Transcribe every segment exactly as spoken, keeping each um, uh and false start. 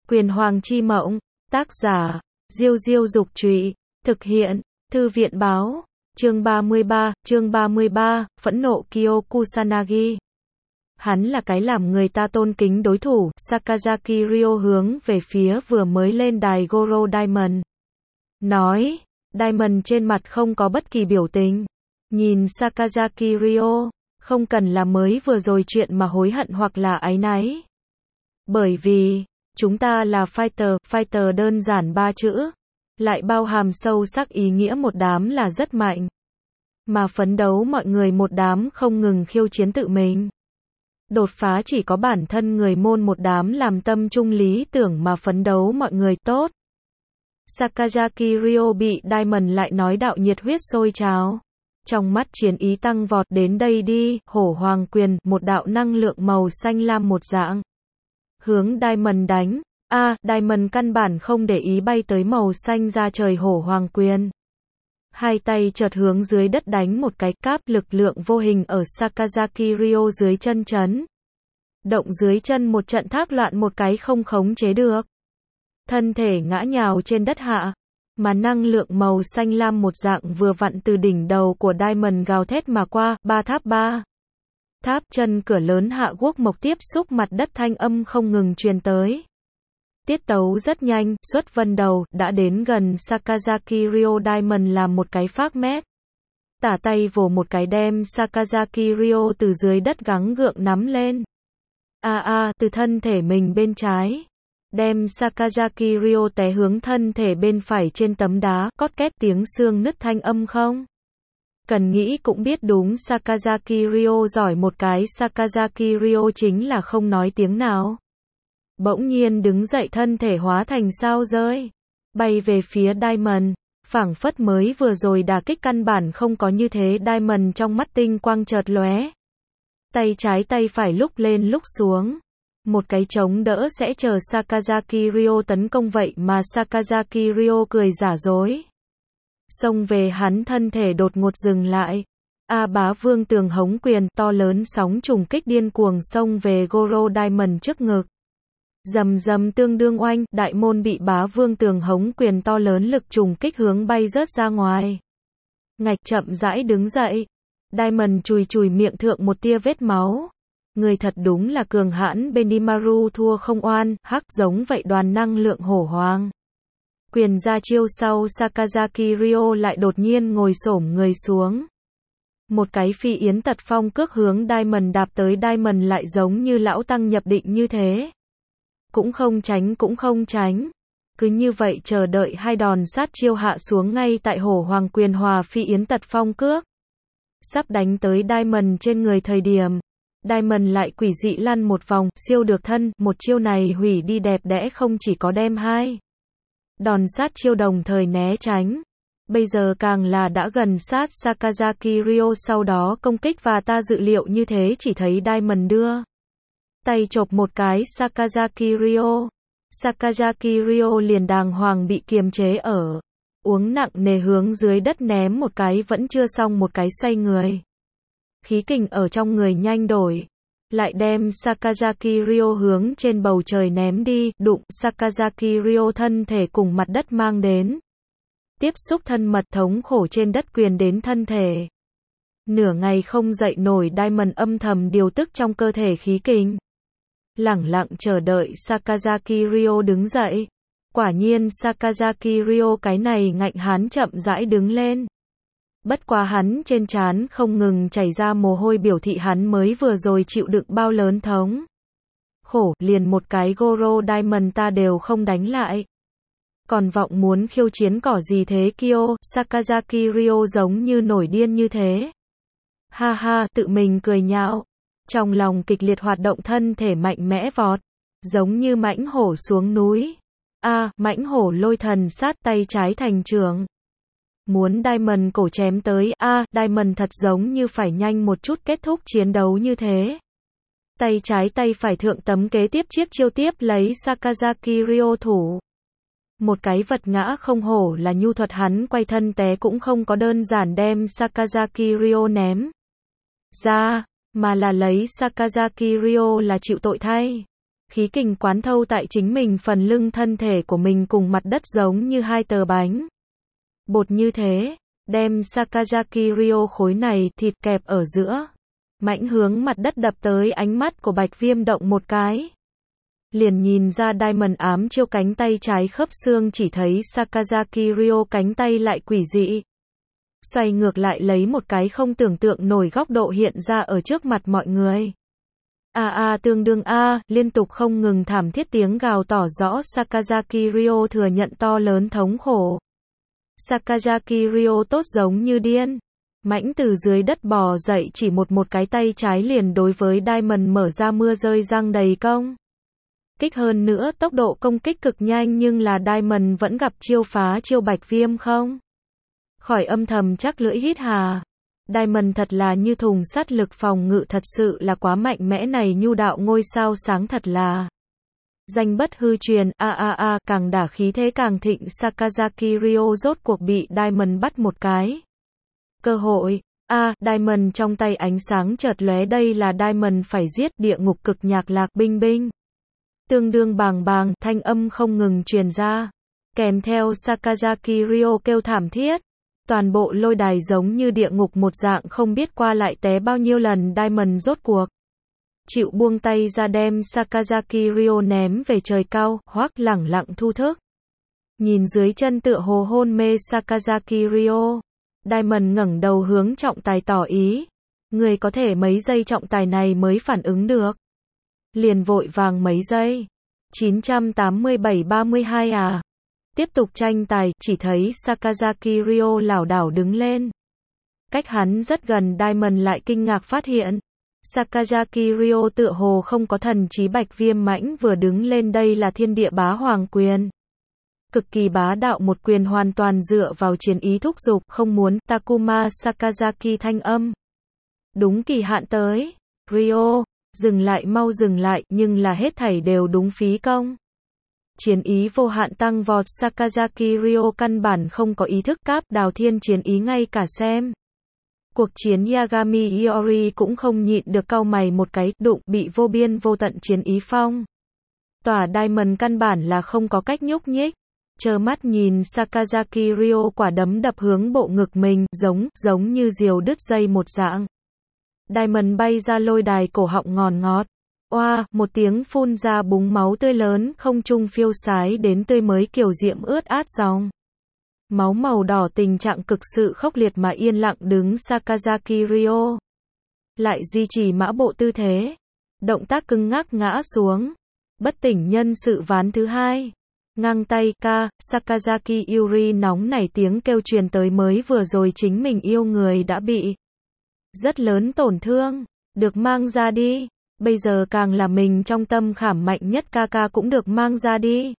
Quyền Hoàng chi mộng, tác giả, Diêu Diêu Dục Trụy, thực hiện, Thư viện Báo, chương ba mươi ba, chương ba mươi ba, phẫn nộ Kyo Kusanagi. Hắn là cái làm người ta tôn kính đối thủ, Sakazaki Ryo hướng về phía vừa mới lên đài Goro Diamond. Nói, Diamond trên mặt không có bất kỳ biểu tình. Nhìn Sakazaki Ryo, không cần là mới vừa rồi chuyện mà hối hận hoặc là áy náy. Bởi vì, chúng ta là fighter, fighter đơn giản ba chữ, lại bao hàm sâu sắc ý nghĩa một đám là rất mạnh. Mà phấn đấu mọi người một đám không ngừng khiêu chiến tự mình. Đột phá chỉ có bản thân người môn một đám làm tâm trung lý tưởng mà phấn đấu mọi người tốt. Sakazaki Ryo bị Diamond lại nói đạo nhiệt huyết sôi trào. Trong mắt chiến ý tăng vọt, đến đây đi, hổ hoàng quyền, một đạo năng lượng màu xanh lam một dạng. Hướng Diamond đánh, a à, Diamond căn bản không để ý bay tới màu xanh ra trời hổ hoàng quyền. Hai tay chợt hướng dưới đất đánh một cái cáp, lực lượng vô hình ở Sakazaki Ryo dưới chân chấn. Động dưới chân một trận thác loạn một cái không khống chế được. Thân thể ngã nhào trên đất hạ. Mà năng lượng màu xanh lam một dạng vừa vặn từ đỉnh đầu của Diamond gào thét mà qua, ba tháp ba. Tháp chân cửa lớn hạ guốc mộc tiếp xúc mặt đất thanh âm không ngừng truyền tới. Tiết tấu rất nhanh, xuất vân đầu, đã đến gần Sakazaki Ryo. Diamond làm một cái phác mét. Tả tay vồ một cái đem Sakazaki Ryo từ dưới đất gắng gượng nắm lên. A à, a, à, từ thân thể mình bên trái. Đem Sakazaki Ryo té hướng thân thể bên phải trên tấm đá, cót két tiếng xương nứt thanh âm không? Cần nghĩ cũng biết đúng, Sakazaki Ryo giỏi một cái, Sakazaki Ryo chính là không nói tiếng nào. Bỗng nhiên đứng dậy, thân thể hóa thành sao rơi, bay về phía Diamond, phảng phất mới vừa rồi đả kích căn bản không có như thế. Diamond trong mắt tinh quang chợt lóe. Tay trái tay phải lúc lên lúc xuống. Một cái chống đỡ sẽ chờ Sakazaki Ryo tấn công, vậy mà Sakazaki Ryo cười giả dối. Xông về hắn, thân thể đột ngột dừng lại. A Bá Vương Tường Hống quyền, to lớn sóng trùng kích điên cuồng xông về Goro Diamond trước ngực. Rầm rầm tương đương oanh, đại môn bị Bá Vương Tường Hống quyền to lớn lực trùng kích hướng bay rớt ra ngoài. Ngạch chậm rãi đứng dậy. Diamond chùi chùi miệng thượng một tia vết máu. Người thật đúng là cường hãn, Benimaru thua không oan, hắc giống vậy đoàn năng lượng hổ hoàng. Quyền ra chiêu sau, Sakazaki Ryo lại đột nhiên ngồi xổm người xuống. Một cái phi yến tật phong cước hướng Diamond đạp tới. Diamond lại giống như lão tăng nhập định như thế. Cũng không tránh cũng không tránh. Cứ như vậy chờ đợi hai đòn sát chiêu hạ xuống ngay tại hổ hoàng quyền hòa phi yến tật phong cước. Sắp đánh tới Diamond trên người thời điểm. Diamond lại quỷ dị lăn một vòng, siêu được thân, một chiêu này hủy đi đẹp đẽ, không chỉ có đem hai đòn sát chiêu đồng thời né tránh. Bây giờ càng là đã gần sát Sakazaki Ryo, sau đó công kích và ta dự liệu như thế, chỉ thấy Diamond đưa tay chộp một cái Sakazaki Ryo. Sakazaki Ryo liền đàng hoàng bị kiềm chế ở. Uống nặng nề hướng dưới đất ném một cái, vẫn chưa xong một cái xoay người. Khí kình ở trong người nhanh đổi. Lại đem Sakazaki Ryo hướng trên bầu trời ném đi, đụng Sakazaki Ryo thân thể cùng mặt đất mang đến. Tiếp xúc thân mật thống khổ trên đất quyền đến thân thể. Nửa ngày không dậy nổi, Diamond âm thầm điều tức trong cơ thể khí kình. Lẳng lặng chờ đợi Sakazaki Ryo đứng dậy. Quả nhiên Sakazaki Ryo cái này ngạnh hán chậm rãi đứng lên. Bất quá hắn trên trán không ngừng chảy ra mồ hôi, biểu thị hắn mới vừa rồi chịu đựng bao lớn thống khổ, liền một cái Goro Diamond ta đều không đánh lại. Còn vọng muốn khiêu chiến cỏ gì thế Kyo? Sakazaki Ryo giống như nổi điên như thế. Ha ha, tự mình cười nhạo. Trong lòng kịch liệt hoạt động, thân thể mạnh mẽ vọt. Giống như mãnh hổ xuống núi. A, à, mãnh hổ lôi thần sát, tay trái thành trường. Muốn Diamond cổ chém tới. A, à, Diamond thật giống như phải nhanh một chút kết thúc chiến đấu như thế. Tay trái tay phải thượng tấm kế tiếp chiếc chiêu tiếp lấy Sakazaki Ryo thủ. Một cái vật ngã không hổ là nhu thuật, hắn quay thân té cũng không có đơn giản đem Sakazaki Ryo ném ra, mà là lấy Sakazaki Ryo là chịu tội thay. Khí kình quán thâu tại chính mình phần lưng, thân thể của mình cùng mặt đất giống như hai tờ bánh bột như thế, đem Sakazaki Ryo khối này thịt kẹp ở giữa, mãnh hướng mặt đất đập tới. Ánh mắt của Bạch Viêm động một cái, liền nhìn ra Diamond ám chiêu cánh tay trái khớp xương, chỉ thấy Sakazaki Ryo cánh tay lại quỷ dị xoay ngược lại, lấy một cái không tưởng tượng nổi góc độ hiện ra ở trước mặt mọi người. A a tương đương a, liên tục không ngừng thảm thiết tiếng gào tỏ rõ Sakazaki Ryo thừa nhận to lớn thống khổ. Sakazaki Ryo tốt giống như điên, mãnh từ dưới đất bò dậy, chỉ một một cái tay trái liền đối với Diamond mở ra mưa rơi răng đầy công kích, hơn nữa tốc độ công kích cực nhanh, nhưng là Diamond vẫn gặp chiêu phá chiêu. Bạch Viêm không khỏi âm thầm chắc lưỡi hít hà. Diamond thật là như thùng sắt, lực phòng ngự thật sự là quá mạnh mẽ, này nhu đạo ngôi sao sáng thật là danh bất hư truyền. A a a, càng đả khí thế càng thịnh. Sakazaki Ryo rốt cuộc bị Diamond bắt một cái cơ hội. A, à, Diamond trong tay ánh sáng chợt lóe, đây là Diamond phải giết. Địa ngục cực nhạc lạc binh binh, tương đương bàng bàng, thanh âm không ngừng truyền ra, kèm theo Sakazaki Ryo kêu thảm thiết. Toàn bộ lôi đài giống như địa ngục một dạng, không biết qua lại té bao nhiêu lần. Diamond rốt cuộc chịu buông tay ra, đem Sakazaki Ryo ném về trời cao, hoắc lẳng lặng thu thức. Nhìn dưới chân tựa hồ hôn mê Sakazaki Ryo, Diamond ngẩng đầu hướng trọng tài tỏ ý. Người có thể mấy giây trọng tài này mới phản ứng được. Liền vội vàng mấy giây. chín trăm tám mươi bảy ba mươi hai à. Tiếp tục tranh tài, chỉ thấy Sakazaki Ryo lảo đảo đứng lên. Cách hắn rất gần, Diamond lại kinh ngạc phát hiện Sakazaki Ryo tựa hồ không có thần trí. Bạch Viêm mãnh vừa đứng lên, đây là thiên địa bá hoàng quyền, cực kỳ bá đạo, một quyền hoàn toàn dựa vào chiến ý thúc giục, không muốn. Takuma Sakazaki thanh âm đúng kỳ hạn tới. Ryo, dừng lại, mau dừng lại, nhưng là hết thảy đều đúng phí công. Chiến ý vô hạn tăng vọt, Sakazaki Ryo căn bản không có ý thức cáp đào thiên chiến ý, ngay cả xem cuộc chiến Yagami Iori cũng không nhịn được cau mày một cái, đụng bị vô biên vô tận chiến ý phong tỏa. Diamond căn bản là không có cách nhúc nhích, trơ mắt nhìn Sakazaki Ryo quả đấm đập hướng bộ ngực mình, giống, giống như diều đứt dây một dạng. Diamond bay ra lôi đài, cổ họng ngòn ngọt. Oa, một tiếng phun ra búng máu tươi lớn, không trung phiêu sái đến tươi mới kiều diễm ướt át dòng máu màu đỏ, tình trạng cực sự khốc liệt mà yên lặng đứng Sakazaki Ryo lại duy trì mã bộ tư thế, động tác cứng ngắc ngã xuống, bất tỉnh nhân sự. Ván thứ hai, ngang tay ca, Sakazaki Yuri nóng nảy tiếng kêu truyền tới, mới vừa rồi chính mình yêu người đã bị rất lớn tổn thương, được mang ra đi. Bây giờ càng là mình trong tâm khảm mạnh nhất ca ca cũng được mang ra đi.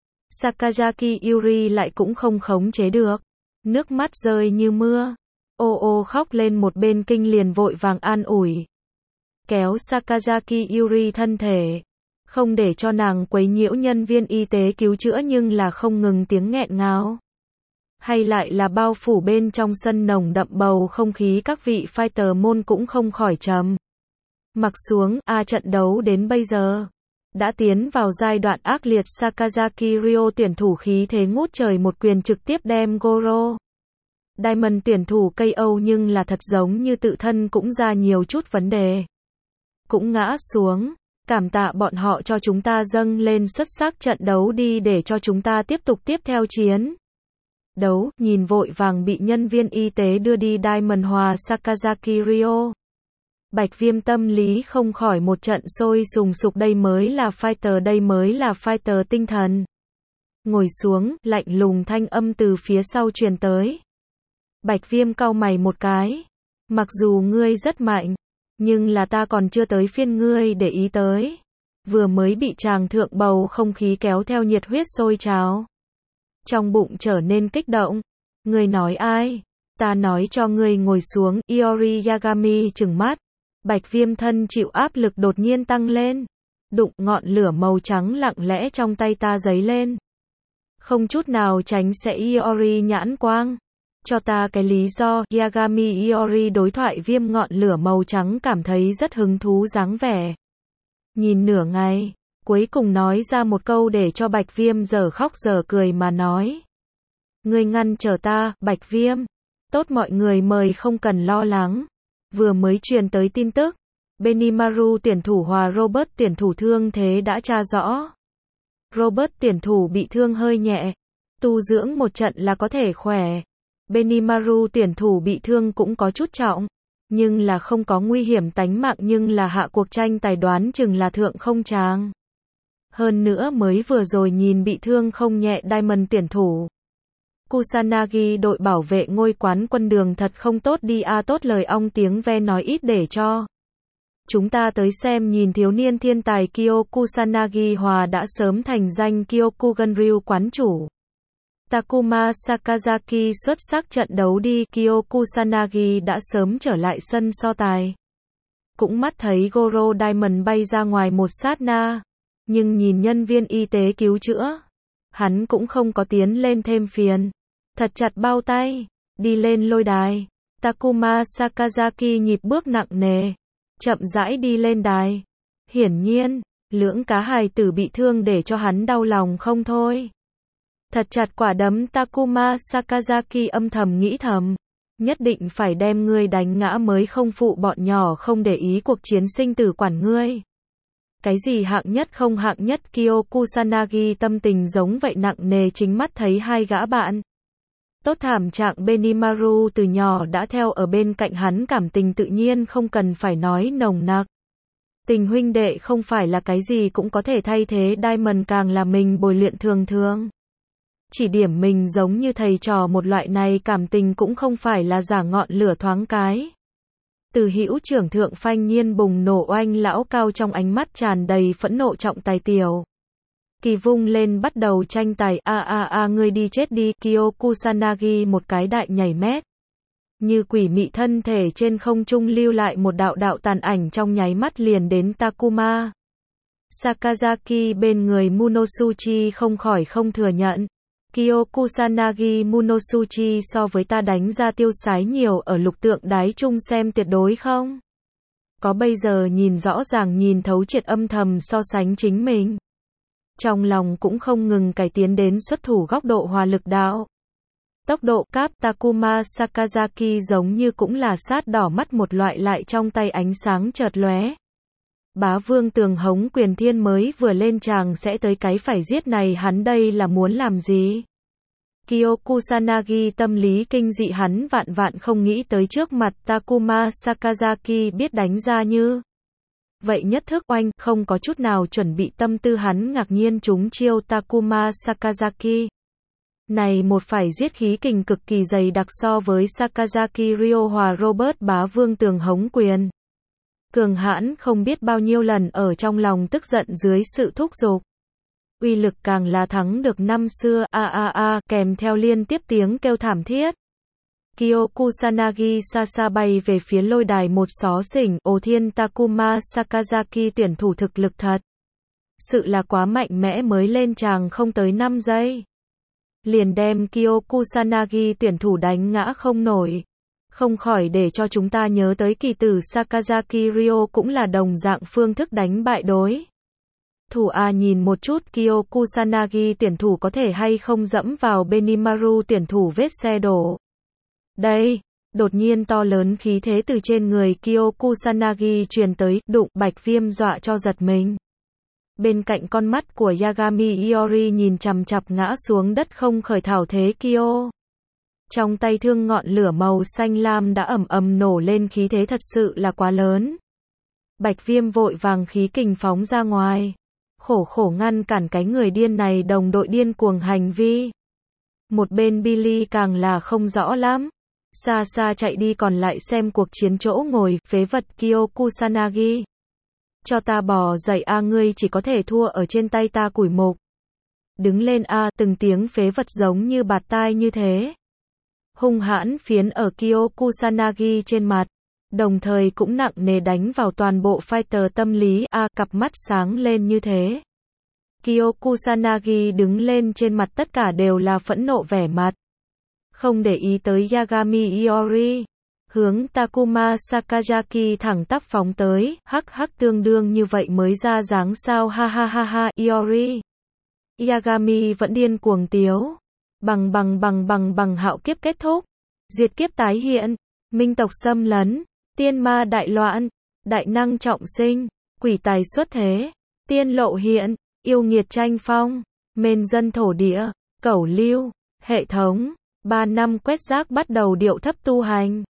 Sakazaki Yuri lại cũng không khống chế được, nước mắt rơi như mưa, ô ô khóc lên. Một bên kinh liền vội vàng an ủi, kéo Sakazaki Yuri thân thể, không để cho nàng quấy nhiễu nhân viên y tế cứu chữa, nhưng là không ngừng tiếng nghẹn ngào, hay lại là bao phủ bên trong sân nồng đậm bầu không khí. Các vị fighter môn cũng không khỏi trầm mặc xuống. A, trận đấu đến bây giờ đã tiến vào giai đoạn ác liệt. Sakazaki Ryo tuyển thủ khí thế ngút trời, một quyền trực tiếp đem Goro Diamond tuyển thủ ca o, nhưng là thật giống như tự thân cũng ra nhiều chút vấn đề, cũng ngã xuống. Cảm tạ bọn họ cho chúng ta dâng lên xuất sắc trận đấu đi, để cho chúng ta tiếp tục tiếp theo chiến đấu. Nhìn vội vàng bị nhân viên y tế đưa đi Diamond hòa Sakazaki Ryo, Bạch Viêm tâm lý không khỏi một trận sôi sùng sục. Đây mới là fighter, đây mới là fighter tinh thần. Ngồi xuống, lạnh lùng thanh âm từ phía sau truyền tới. Bạch Viêm cau mày một cái. Mặc dù ngươi rất mạnh, nhưng là ta còn chưa tới phiên ngươi để ý tới. Vừa mới bị tràng thượng bầu không khí kéo theo nhiệt huyết sôi trào, trong bụng trở nên kích động. Ngươi nói ai? Ta nói cho ngươi ngồi xuống. Iori Yagami trừng mắt. Bạch Viêm thân chịu áp lực đột nhiên tăng lên, đụng, ngọn lửa màu trắng lặng lẽ trong tay ta giấy lên, không chút nào tránh sẽ. Iori nhãn quang, cho ta cái lý do. Yagami Iori đối thoại. Viêm ngọn lửa màu trắng cảm thấy rất hứng thú dáng vẻ. Nhìn nửa ngày, cuối cùng nói ra một câu để cho Bạch Viêm dở khóc dở cười mà nói. Ngươi ngăn trở ta, Bạch Viêm. Tốt, mọi người mời không cần lo lắng. Vừa mới truyền tới tin tức, Benimaru tuyển thủ hòa Robert tuyển thủ thương thế đã tra rõ. Robert tuyển thủ bị thương hơi nhẹ, tu dưỡng một trận là có thể khỏe. Benimaru tuyển thủ bị thương cũng có chút trọng, nhưng là không có nguy hiểm tánh mạng, nhưng là hạ cuộc tranh tài đoán chừng là thượng không tràng. Hơn nữa mới vừa rồi nhìn bị thương không nhẹ Diamond tuyển thủ. Kusanagi đội bảo vệ ngôi quán quân đường thật không tốt đi a. À, tốt lời ong tiếng ve nói ít để cho chúng ta tới xem nhìn thiếu niên thiên tài Kyo Kusanagi hòa đã sớm thành danh Kyokugan Ryu quán chủ. Takuma Sakazaki xuất sắc trận đấu đi, Kyo Kusanagi đã sớm trở lại sân so tài. Cũng mắt thấy Goro Diamond bay ra ngoài một sát na, nhưng nhìn nhân viên y tế cứu chữa, hắn cũng không có tiến lên thêm phiền. Thật chặt bao tay, đi lên lôi đài. Takuma Sakazaki nhịp bước nặng nề, chậm rãi đi lên đài. Hiển nhiên, lưỡng cá hài tử bị thương để cho hắn đau lòng không thôi. Thật chặt quả đấm, Takuma Sakazaki âm thầm nghĩ thầm. Nhất định phải đem ngươi đánh ngã mới không phụ bọn nhỏ không để ý cuộc chiến sinh tử quản ngươi. Cái gì hạng nhất không hạng nhất, Kyo Kusanagi tâm tình giống vậy nặng nề, chính mắt thấy hai gã bạn tốt thảm trạng. Benimaru từ nhỏ đã theo ở bên cạnh hắn, cảm tình tự nhiên không cần phải nói nồng nặc. Tình huynh đệ không phải là cái gì cũng có thể thay thế, Diamond càng là mình bồi luyện thường thường. Chỉ điểm mình giống như thầy trò một loại này, cảm tình cũng không phải là giả ngọn lửa thoáng cái. Từ hữu trưởng thượng phanh nhiên bùng nổ, oanh lão cao trong ánh mắt tràn đầy phẫn nộ trọng tài tiểu Kỳ vung lên bắt đầu tranh tài. A a a ngươi đi chết đi. Kyo Kusanagi một cái đại nhảy mét, như quỷ mị thân thể trên không trung lưu lại một đạo đạo tàn ảnh, trong nháy mắt liền đến Takuma Sakazaki bên người. Munosuchi không khỏi không thừa nhận. Kyo Kusanagi, Munosuchi so với ta đánh ra tiêu sái nhiều, ở lục tượng đái chung xem tuyệt đối không có bây giờ nhìn rõ ràng nhìn thấu triệt, âm thầm so sánh chính mình. Trong lòng cũng không ngừng cải tiến đến xuất thủ góc độ hòa lực đạo. Tốc độ cáp, Takuma Sakazaki giống như cũng là sát đỏ mắt một loại, lại trong tay ánh sáng chợt lóe. Bá vương tường hống quyền thiên mới vừa lên tràng sẽ tới cái phải giết này, hắn đây là muốn làm gì? Kyo Kusanagi tâm lý kinh dị, hắn vạn vạn không nghĩ tới trước mặt Takuma Sakazaki biết đánh ra như vậy nhất thức oanh, không có chút nào chuẩn bị tâm tư, hắn ngạc nhiên trúng chiêu. Takuma Sakazaki này một phải giết khí kình cực kỳ dày đặc, so với Sakazaki Ryo hòa Robert bá vương tường hống quyền cường hãn không biết bao nhiêu lần. Ở trong lòng tức giận dưới sự thúc giục, uy lực càng là thắng được năm xưa. A a a, kèm theo liên tiếp tiếng kêu thảm thiết. Kyo Kusanagi xa xa bay về phía lôi đài một xó xỉnh. Ồ thiên, Takuma Sakazaki tuyển thủ thực lực thật sự là quá mạnh mẽ, mới lên tràng không tới năm giây liền đem Kyo Kusanagi tuyển thủ đánh ngã không nổi. Không khỏi để cho chúng ta nhớ tới kỳ tử Sakazaki Ryo, cũng là đồng dạng phương thức đánh bại đối thủ. A nhìn một chút Kyo Kusanagi tuyển thủ có thể hay không dẫm vào Benimaru tuyển thủ vết xe đổ. Đây, đột nhiên to lớn khí thế từ trên người Kyo Kusanagi truyền tới, đụng, Bạch Viêm dọa cho giật mình. Bên cạnh con mắt của Yagami Iori nhìn chằm chặp ngã xuống đất không khởi thảo thế Kyo. Trong tay thương ngọn lửa màu xanh lam đã ầm ầm nổ lên, khí thế thật sự là quá lớn. Bạch Viêm vội vàng khí kình phóng ra ngoài, khổ khổ ngăn cản cái người điên này đồng đội điên cuồng hành vi. Một bên Billy càng là không rõ lắm, xa xa chạy đi, còn lại xem cuộc chiến chỗ ngồi. Phế vật Kyo Kusanagi, cho ta bò dậy a, ngươi chỉ có thể thua ở trên tay ta củi mục. Đứng lên a, từng tiếng phế vật giống như bạt tai như thế hung hãn phiến ở Kyo Kusanagi trên mặt, đồng thời cũng nặng nề đánh vào toàn bộ fighter tâm lý. A, cặp mắt sáng lên như thế. Kyo Kusanagi đứng lên, trên mặt tất cả đều là phẫn nộ vẻ mặt, không để ý tới Yagami Iori. hướng Takuma Sakazaki thẳng tắp phóng tới, hắc hắc tương đương như vậy mới ra dáng sao ha ha ha ha, Iori. Yagami vẫn điên cuồng tiếu. Bằng bằng bằng bằng bằng hạo kiếp kết thúc. Diệt kiếp tái hiện. Minh tộc xâm lấn. Tiên ma đại loạn. Đại năng trọng sinh. Quỷ tài xuất thế. Tiên lộ hiện. Yêu nghiệt tranh phong. Mền dân thổ địa. Cẩu lưu. Hệ thống. Ba năm quét rác bắt đầu điệu thấp tu hành.